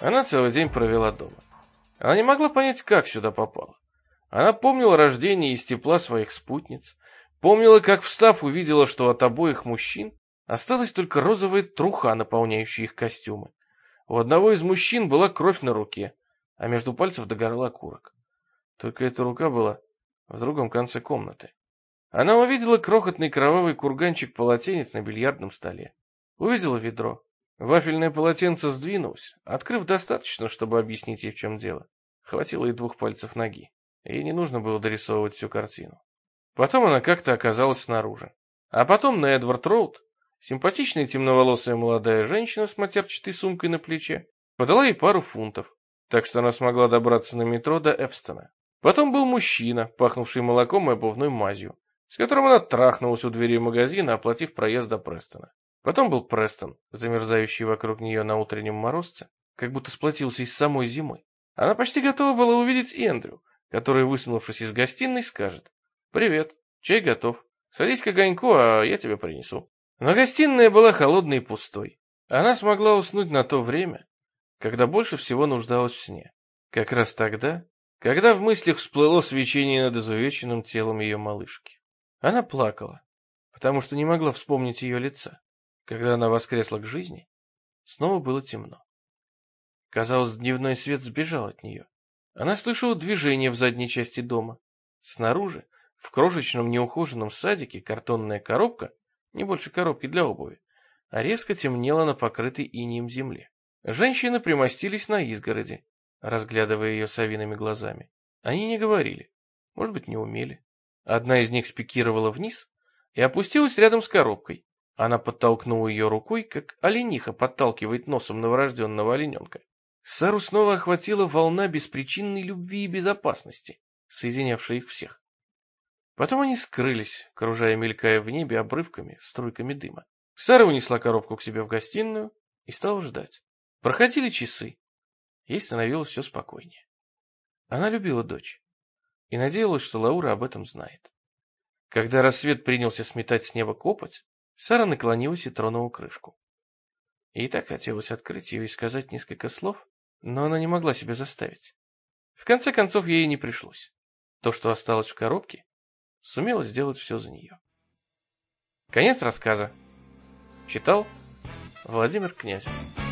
Она целый день провела дома. Она не могла понять, как сюда попала. Она помнила рождение из тепла своих спутниц, помнила, как, встав, увидела, что от обоих мужчин осталась только розовая труха, наполняющая их костюмы. У одного из мужчин была кровь на руке, а между пальцев догорал окурок. Только эта рука была в другом конце комнаты. Она увидела крохотный кровавый курганчик полотенец на бильярдном столе. Увидела ведро. Вафельное полотенце сдвинулось, открыв достаточно, чтобы объяснить ей, в чем дело. Хватило и 2 пальцев ноги. Ей не нужно было дорисовывать всю картину. Потом она как-то оказалась снаружи. А потом на Эдвард-Роуд симпатичная темноволосая молодая женщина с матерчатой сумкой на плече подала ей пару фунтов, так что она смогла добраться на метро до Эвстона. Потом был мужчина, пахнувший молоком и обувной мазью, с которым она трахнулась у двери магазина, оплатив проезд до Престона. Потом был Престон, замерзающий вокруг нее на утреннем морозце, как будто сплотился из самой зимы. Она почти готова была увидеть Эндрю, который, высунувшись из гостиной, скажет: «Привет, чай готов. Садись к огоньку, а я тебе принесу». Но гостиная была холодной и пустой. Она смогла уснуть на то время, когда больше всего нуждалась в сне. Как раз тогда, когда в мыслях всплыло свечение над изувеченным телом ее малышки. Она плакала, потому что не могла вспомнить ее лица. Когда она воскресла к жизни, снова было темно. Казалось, дневной свет сбежал от нее. Она слышала движение в задней части дома. Снаружи, в крошечном неухоженном садике, картонная коробка, не больше коробки для обуви, а резко темнела на покрытой инеем земле. Женщины примостились на изгороди, разглядывая ее совиными глазами. Они не говорили, может быть, не умели. Одна из них спикировала вниз и опустилась рядом с коробкой. Она подтолкнула ее рукой, как олениха подталкивает носом новорожденного олененка. Сару снова охватила волна беспричинной любви и безопасности, соединявшая их всех. Потом они скрылись, кружая, мелькая в небе обрывками, струйками дыма. Сара унесла коробку к себе в гостиную и стала ждать. Проходили часы. Ей становилось все спокойнее. Она любила дочь и надеялась, что Лаура об этом знает. Когда рассвет принялся сметать с неба копоть, Сара наклонилась и тронула крышку. Ей так хотелось открыть ее и сказать несколько слов, но она не могла себя заставить. В конце концов, ей не пришлось. То, что осталось в коробке, сумело сделать все за нее. Конец рассказа. Читал Владимир Князев.